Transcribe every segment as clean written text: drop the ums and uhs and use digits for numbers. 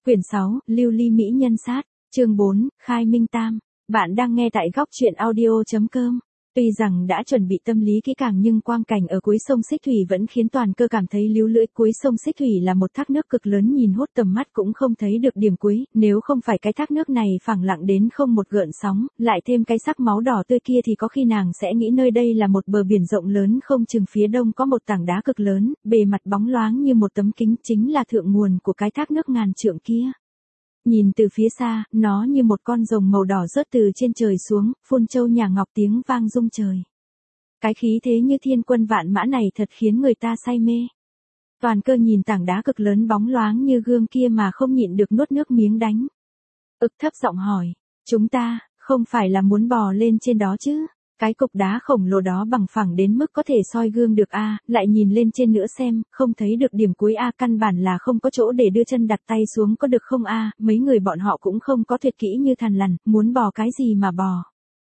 Quyển 6, Lưu ly mỹ nhân sát, chương 4, Khai Minh Tam. Bạn đang nghe tại góc truyện audio.com. Tuy rằng đã chuẩn bị tâm lý kỹ càng nhưng quang cảnh ở cuối sông Xích Thủy vẫn khiến Toàn Cơ cảm thấy líu lưỡi. Cuối sông Xích Thủy là một thác nước cực lớn, nhìn hốt tầm mắt cũng không thấy được điểm cuối, nếu không phải cái thác nước này phẳng lặng đến không một gợn sóng, lại thêm cái sắc máu đỏ tươi kia thì có khi nàng sẽ nghĩ nơi đây là một bờ biển rộng lớn, không chừng phía đông có một tảng đá cực lớn, bề mặt bóng loáng như một tấm kính, chính là thượng nguồn của cái thác nước ngàn trượng kia. Nhìn từ phía xa, nó như một con rồng màu đỏ rớt từ trên trời xuống, phun châu nhà ngọc tiếng vang rung trời. Cái khí thế như thiên quân vạn mã này thật khiến người ta say mê. Toàn Cơ nhìn tảng đá cực lớn bóng loáng như gương kia mà không nhịn được nuốt nước miếng đánh. Thấp giọng hỏi, chúng ta, không phải là muốn bò lên trên đó chứ? Cái cục đá khổng lồ đó bằng phẳng đến mức có thể soi gương được a, lại nhìn lên trên nữa xem, không thấy được điểm cuối a, căn bản là không có chỗ để đưa chân đặt tay xuống có được không a, mấy người bọn họ cũng không có tuyệt kỹ như Thằn Lằn, muốn bò cái gì mà bò.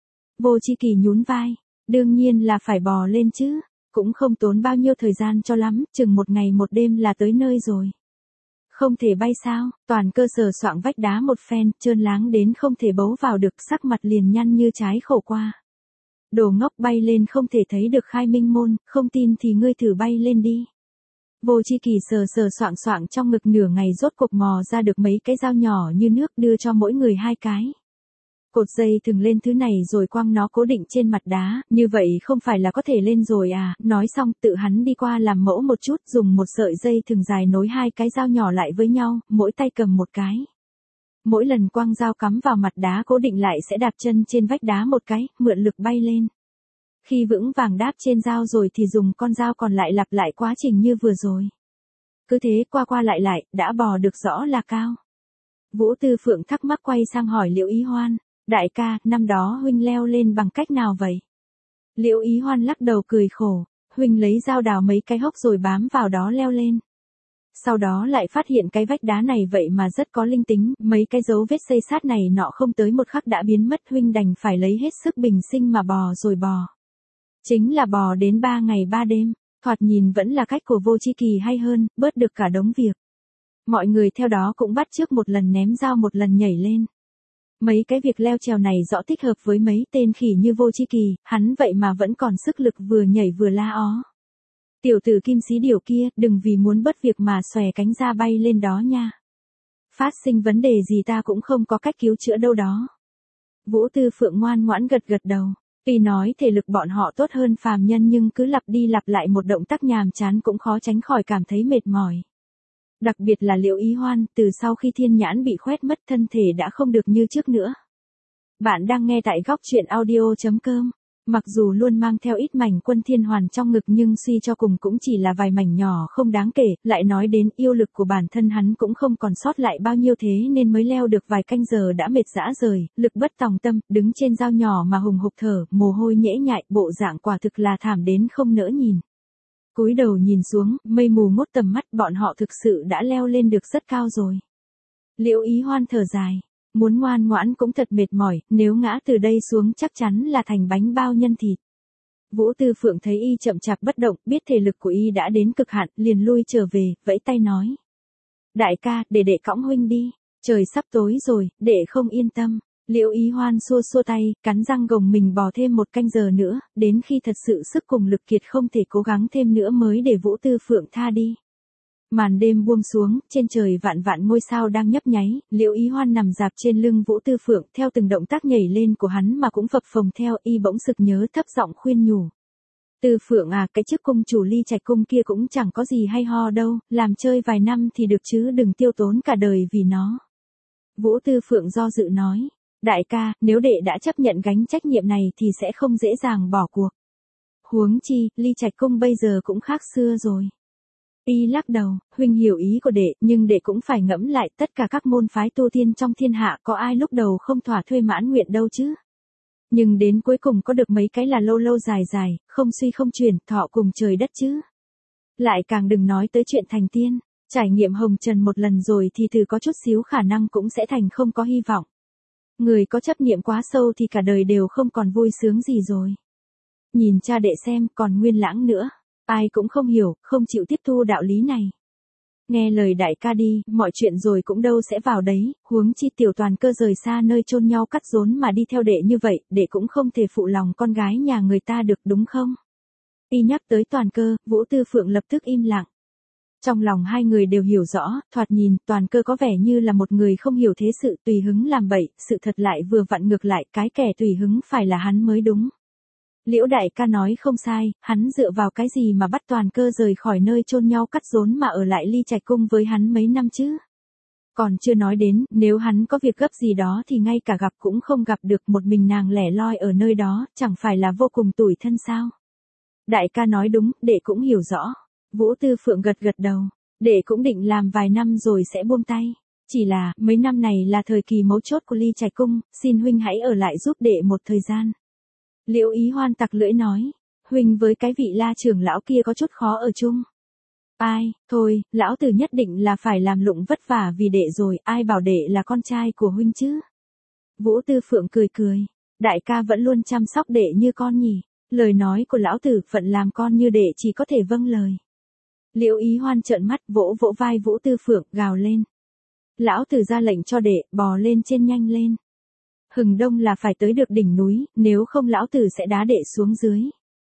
Vô Chi Kỳ nhún vai, đương nhiên là phải bò lên chứ, cũng không tốn bao nhiêu thời gian cho lắm, chừng một ngày một đêm là tới nơi rồi. Không thể bay sao? Toàn Cơ sờ soạng vách đá một phen, trơn láng đến không thể bấu vào được, sắc mặt liền nhăn như trái khổ qua. Đồ ngốc, bay lên không thể thấy được Khai Minh môn, không tin thì ngươi thử bay lên đi. Vô Chi Kỳ sờ soạng soạng trong ngực nửa ngày rốt cuộc mò ra được mấy cái dao nhỏ như nước, đưa cho mỗi người 2 cái. Cột dây thừng lên thứ này rồi quăng nó cố định trên mặt đá, như vậy không phải là có thể lên rồi à, nói xong tự hắn đi qua làm mẫu một chút, dùng một sợi dây thừng dài nối 2 cái dao nhỏ lại với nhau, mỗi tay cầm một cái. Mỗi lần quăng dao cắm vào mặt đá cố định lại sẽ đạp chân trên vách đá một cái, mượn lực bay lên. Khi vững vàng đáp trên dao rồi thì dùng con dao còn lại lặp lại quá trình như vừa rồi. Cứ thế qua qua lại lại, đã bò được rõ là cao. Vũ Tư Phượng thắc mắc quay sang hỏi Liễu Ý Hoan, đại ca, năm đó huynh leo lên bằng cách nào vậy? Liễu Ý Hoan lắc đầu cười khổ, huynh lấy dao đào mấy cái hốc rồi bám vào đó leo lên. Sau đó lại phát hiện cái vách đá này vậy mà rất có linh tính, mấy cái dấu vết xây sát này nọ không tới một khắc đã biến mất, huynh đành phải lấy hết sức bình sinh mà bò rồi bò. Chính là bò đến 3 ngày 3 đêm, thoạt nhìn vẫn là cách của Vô Chi Kỳ hay hơn, bớt được cả đống việc. Mọi người theo đó cũng bắt chước một lần ném dao một lần nhảy lên. Mấy cái việc leo trèo này rõ thích hợp với mấy tên khỉ như Vô Chi Kỳ, hắn vậy mà vẫn còn sức lực vừa nhảy vừa la ó. Tiểu tử Kim Xí Điểu kia, đừng vì muốn bớt việc mà xòe cánh ra bay lên đó nha. Phát sinh vấn đề gì ta cũng không có cách cứu chữa đâu đó. Vũ Tư Phượng ngoan ngoãn gật gật đầu. Tuy nói thể lực bọn họ tốt hơn phàm nhân nhưng cứ lặp đi lặp lại một động tác nhàm chán cũng khó tránh khỏi cảm thấy mệt mỏi. Đặc biệt là Liễu Ý Hoan, từ sau khi thiên nhãn bị khoét mất thân thể đã không được như trước nữa. Bạn đang nghe tại góc truyện audio.com. Mặc dù luôn mang theo ít mảnh quân thiên hoàn trong ngực nhưng suy cho cùng cũng chỉ là vài mảnh nhỏ không đáng kể, lại nói đến yêu lực của bản thân hắn cũng không còn sót lại bao nhiêu thế nên mới leo được vài canh giờ đã mệt rã rời, lực bất tòng tâm, đứng trên dao nhỏ mà hùng hục thở, mồ hôi nhễ nhại, bộ dạng quả thực là thảm đến không nỡ nhìn. Cúi đầu nhìn xuống, mây mù ngút tầm mắt, bọn họ thực sự đã leo lên được rất cao rồi. Liễu Ý Hoan thở dài. Muốn ngoan ngoãn cũng thật mệt mỏi, nếu ngã từ đây xuống chắc chắn là thành bánh bao nhân thịt. Vũ Tư Phượng thấy y chậm chạp bất động, biết thể lực của y đã đến cực hạn, liền lui trở về, vẫy tay nói. Đại ca, để đệ cõng huynh đi, trời sắp tối rồi, đệ không yên tâm. Liễu Ý Hoan xua xua tay, cắn răng gồng mình bò thêm 1 canh giờ nữa, đến khi thật sự sức cùng lực kiệt không thể cố gắng thêm nữa mới để Vũ Tư Phượng tha đi. Màn đêm buông xuống, trên trời vạn vạn ngôi sao đang nhấp nháy, Liễu Ý Hoan nằm dạp trên lưng Vũ Tư Phượng, theo từng động tác nhảy lên của hắn mà cũng phập phồng theo, y bỗng sực nhớ thấp giọng khuyên nhủ. Tư Phượng à, cái chức cung chủ Ly Trạch cung kia cũng chẳng có gì hay ho đâu, làm chơi vài năm thì được chứ đừng tiêu tốn cả đời vì nó. Vũ Tư Phượng do dự nói, đại ca, nếu đệ đã chấp nhận gánh trách nhiệm này thì sẽ không dễ dàng bỏ cuộc. Huống chi, Ly Trạch cung bây giờ cũng khác xưa rồi. Y lắc đầu, huynh hiểu ý của đệ, nhưng đệ cũng phải ngẫm lại tất cả các môn phái tu tiên trong thiên hạ có ai lúc đầu không thỏa thuê mãn nguyện đâu chứ. Nhưng đến cuối cùng có được mấy cái là lâu lâu dài dài, không suy không chuyển, thọ cùng trời đất chứ. Lại càng đừng nói tới chuyện thành tiên, trải nghiệm hồng trần một lần rồi thì từ có chút xíu khả năng cũng sẽ thành không có hy vọng. Người có chấp niệm quá sâu thì cả đời đều không còn vui sướng gì rồi. Nhìn cha đệ xem, còn Nguyên Lãng nữa. Ai cũng không hiểu, không chịu tiếp thu đạo lý này. Nghe lời đại ca đi, mọi chuyện rồi cũng đâu sẽ vào đấy, huống chi tiểu toàn cơ rời xa nơi chôn nhau cắt rốn mà đi theo đệ như vậy, đệ cũng không thể phụ lòng con gái nhà người ta được đúng không? Y nhắc tới toàn cơ, Vũ Tư Phượng lập tức im lặng. Trong lòng hai người đều hiểu rõ, thoạt nhìn, toàn cơ có vẻ như là một người không hiểu thế sự tùy hứng làm bậy, sự thật lại vừa vặn ngược lại, cái kẻ tùy hứng phải là hắn mới đúng. Liễu đại ca nói không sai, hắn dựa vào cái gì mà bắt toàn cơ rời khỏi nơi chôn nhau cắt rốn mà ở lại Ly Trạch cung với hắn mấy năm chứ? Còn chưa nói đến, nếu hắn có việc gấp gì đó thì ngay cả gặp cũng không gặp được, một mình nàng lẻ loi ở nơi đó, chẳng phải là vô cùng tủi thân sao? Đại ca nói đúng, đệ cũng hiểu rõ. Vũ Tư Phượng gật gật đầu, đệ cũng định làm vài năm rồi sẽ buông tay. Chỉ là, mấy năm này là thời kỳ mấu chốt của Ly Trạch cung, xin huynh hãy ở lại giúp đệ một thời gian. Liễu Ý Hoan tặc lưỡi nói, huynh với cái vị La trưởng lão kia có chút khó ở chung. Ai, thôi, lão tử nhất định là phải làm lụng vất vả vì đệ rồi, ai bảo đệ là con trai của huynh chứ? Vũ Tư Phượng cười cười, đại ca vẫn luôn chăm sóc đệ như con nhỉ, lời nói của lão tử phận làm con như đệ chỉ có thể vâng lời. Liễu Ý Hoan trợn mắt vỗ vỗ vai Vũ Tư Phượng gào lên. Lão tử ra lệnh cho đệ, bò lên trên nhanh lên. Hừng đông là phải tới được đỉnh núi, nếu không lão tử sẽ đá đệ xuống dưới.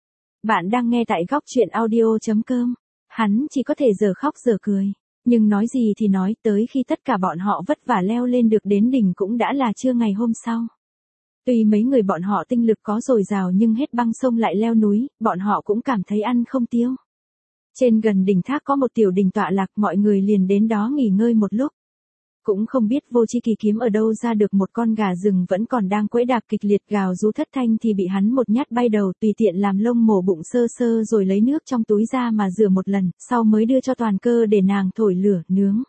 Bạn đang nghe tại góc truyện audio.com. Hắn chỉ có thể giờ khóc giờ cười. Nhưng nói gì thì nói, tới khi tất cả bọn họ vất vả leo lên được đến đỉnh cũng đã là trưa ngày hôm sau. Tuy mấy người bọn họ tinh lực có dồi dào nhưng hết băng sông lại leo núi, bọn họ cũng cảm thấy ăn không tiêu. Trên gần đỉnh thác có một tiểu đình tọa lạc, mọi người liền đến đó nghỉ ngơi một lúc. Cũng không biết Vô Chi Kỳ kiếm ở đâu ra được một con gà rừng vẫn còn đang quẫy đạp kịch liệt gào rú thất thanh thì bị hắn một nhát bay đầu, tùy tiện làm lông mổ bụng sơ sơ rồi lấy nước trong túi ra mà rửa một lần, sau mới đưa cho toàn cơ để nàng thổi lửa, nướng.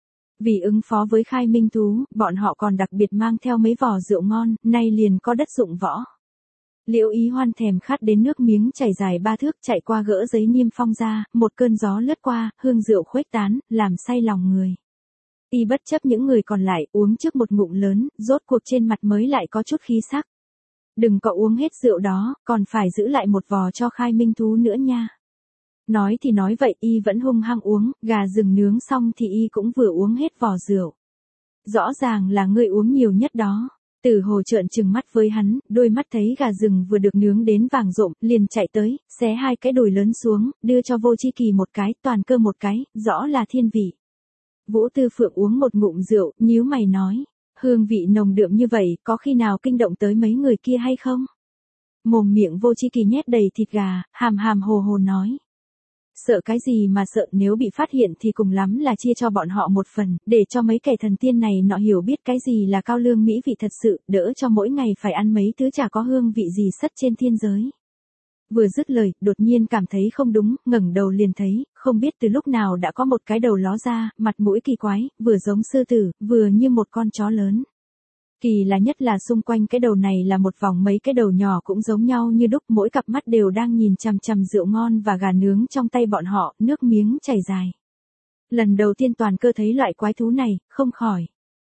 Vì ứng phó với Khai Minh thú, bọn họ còn đặc biệt mang theo mấy vò rượu ngon, nay liền có đất dụng võ. Liễu Ý Hoan thèm khát đến nước miếng chảy dài 3 thước, chạy qua gỡ giấy niêm phong ra, một cơn gió lướt qua, hương rượu khuếch tán, làm say lòng người. Y bất chấp những người còn lại, uống trước một ngụm lớn, rốt cuộc trên mặt mới lại có chút khí sắc. Đừng có uống hết rượu đó, còn phải giữ lại một vò cho Khai Minh thú nữa nha. Nói thì nói vậy, Y vẫn hung hăng uống, gà rừng nướng xong thì Y cũng vừa uống hết vò rượu. Rõ ràng là ngươi uống nhiều nhất đó. Tử Hồ trợn trừng mắt với hắn, đôi mắt thấy gà rừng vừa được nướng đến vàng rộm, liền chạy tới, xé 2 cái đùi lớn xuống, đưa cho Vô Chi Kỳ một cái, toàn cơ một cái, rõ là thiên vị. Vũ Tư Phượng uống một ngụm rượu, nhíu mày nói, hương vị nồng đượm như vậy, có khi nào kinh động tới mấy người kia hay không? Mồm miệng Vô Chi Kỳ nhét đầy thịt gà, hàm hàm hồ hồ nói. Sợ cái gì mà sợ, nếu bị phát hiện thì cùng lắm là chia cho bọn họ một phần, để cho mấy kẻ thần tiên này nọ hiểu biết cái gì là cao lương mỹ vị thật sự, đỡ cho mỗi ngày phải ăn mấy thứ chả có hương vị gì sất trên thiên giới. Vừa dứt lời, đột nhiên cảm thấy không đúng, ngẩng đầu liền thấy, không biết từ lúc nào đã có một cái đầu ló ra, mặt mũi kỳ quái, vừa giống sư tử, vừa như một con chó lớn. Kỳ lạ nhất là xung quanh cái đầu này là một vòng mấy cái đầu nhỏ cũng giống nhau như đúc, mỗi cặp mắt đều đang nhìn chằm chằm rượu ngon và gà nướng trong tay bọn họ, nước miếng chảy dài. Lần đầu tiên toàn cơ thấy loại quái thú này, không khỏi.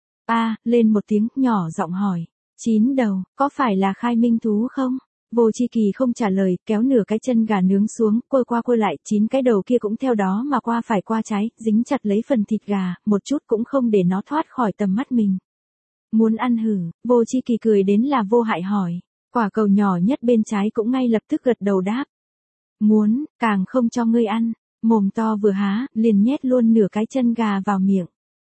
Lên một tiếng, nhỏ giọng hỏi. 9 đầu, có phải là Khai Minh thú không? Vô Chi Kỳ không trả lời, kéo nửa cái chân gà nướng xuống, quơ qua quơ lại, 9 cái đầu kia cũng theo đó mà qua phải qua trái, dính chặt lấy phần thịt gà, một chút cũng không để nó thoát khỏi tầm mắt mình. Muốn ăn hử? Vô Chi Kỳ cười đến là vô hại hỏi. Quả cầu nhỏ nhất bên trái cũng ngay lập tức gật đầu đáp. Muốn, càng không cho ngươi ăn. Mồm to vừa há, liền nhét luôn nửa cái chân gà vào miệng.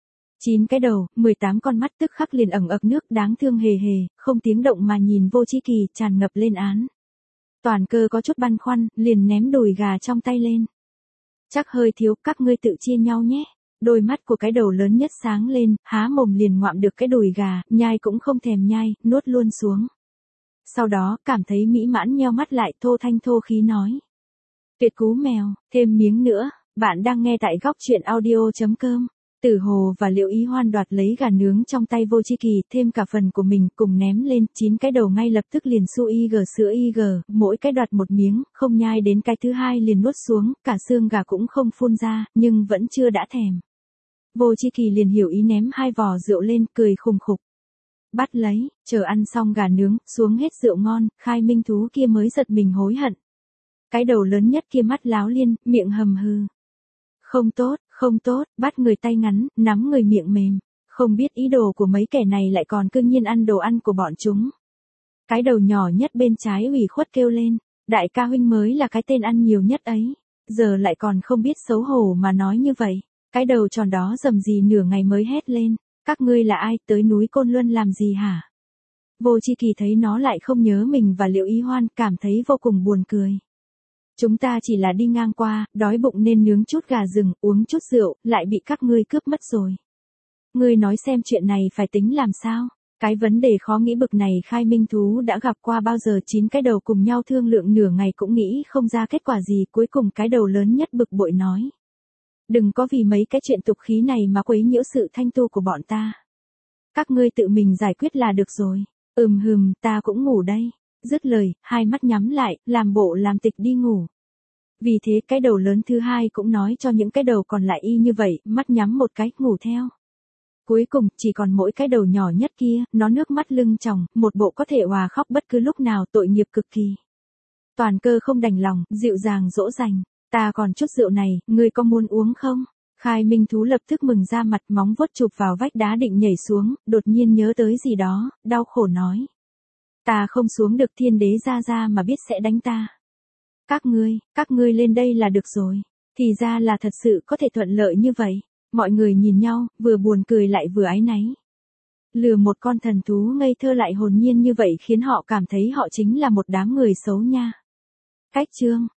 9 cái đầu, 18 con mắt tức khắc liền ẩn ực nước đáng thương hề hề, không tiếng động mà nhìn Vô Chi Kỳ tràn ngập lên án. Toàn cơ có chút băn khoăn, liền ném đùi gà trong tay lên. Chắc hơi thiếu, các ngươi tự chia nhau nhé. Đôi mắt của cái đầu lớn nhất sáng lên, há mồm liền ngoạm được cái đùi gà, nhai cũng không thèm nhai, nuốt luôn xuống. Sau đó, cảm thấy mỹ mãn nheo mắt lại, thô thanh thô khí nói. Tuyệt cú mèo, thêm miếng nữa, bạn đang nghe tại góc truyện audio.com. Tử Hồ và Liễu Ý Hoan đoạt lấy gà nướng trong tay Vô Chi Kỳ, thêm cả phần của mình, cùng ném lên, 9 cái đầu ngay lập tức liền su sữa mỗi cái đoạt một miếng, không nhai đến cái thứ hai liền nuốt xuống, cả xương gà cũng không phun ra, nhưng vẫn chưa đã thèm. Vô Chi Kỳ liền hiểu ý ném 2 vò rượu lên, cười khùng khục. Bắt lấy, chờ ăn xong gà nướng, xuống hết rượu ngon, Khai Minh thú kia mới giật mình hối hận. Cái đầu lớn nhất kia mắt láo liên, miệng hầm hừ. Không tốt, Không tốt, bắt người tay ngắn, nắm người miệng mềm. Không biết ý đồ của mấy kẻ này lại còn cương nhiên ăn đồ ăn của bọn chúng. Cái đầu nhỏ nhất bên trái ủy khuất kêu lên. Đại ca huynh mới là cái tên ăn nhiều nhất ấy. Giờ lại còn không biết xấu hổ mà nói như vậy. Cái đầu tròn đó rầm rì nửa ngày mới hét lên. Các ngươi là ai, tới núi Côn Luân làm gì hả? Vô Chi Kỳ thấy nó lại không nhớ mình và Liệu Ý Hoan, cảm thấy vô cùng buồn cười. Chúng ta chỉ là đi ngang qua, đói bụng nên nướng chút gà rừng, uống chút rượu, lại bị các ngươi cướp mất rồi. Ngươi nói xem chuyện này phải tính làm sao? Cái vấn đề khó nghĩ bực này Khai Minh Thú đã gặp qua bao giờ, 9 cái đầu cùng nhau thương lượng nửa ngày cũng nghĩ không ra kết quả gì, cuối cùng cái đầu lớn nhất bực bội nói. Đừng có vì mấy cái chuyện tục khí này mà quấy nhiễu sự thanh tu của bọn ta. Các ngươi tự mình giải quyết là được rồi. Ta cũng ngủ đây. Dứt lời, hai mắt nhắm lại, làm bộ làm tịch đi ngủ. Vì thế cái đầu lớn thứ hai cũng nói cho những cái đầu còn lại y như vậy, mắt nhắm một cái, ngủ theo. Cuối cùng, chỉ còn mỗi cái đầu nhỏ nhất kia, nó nước mắt lưng tròng, một bộ có thể òa khóc bất cứ lúc nào, tội nghiệp cực kỳ. Toàn Cơ không đành lòng, dịu dàng dỗ dành. Ta còn chút rượu này, ngươi có muốn uống không? Khai Minh Thú lập tức mừng ra mặt, móng vuốt chụp vào vách đá định nhảy xuống, đột nhiên nhớ tới gì đó, đau khổ nói. Ta không xuống được, Thiên Đế ra mà biết sẽ đánh ta. Các ngươi lên đây là được rồi. Thì ra là thật sự có thể thuận lợi như vậy. Mọi người nhìn nhau, vừa buồn cười lại vừa áy náy. Lừa một con thần thú ngây thơ lại hồn nhiên như vậy khiến họ cảm thấy họ chính là một đám người xấu nha. Cách chương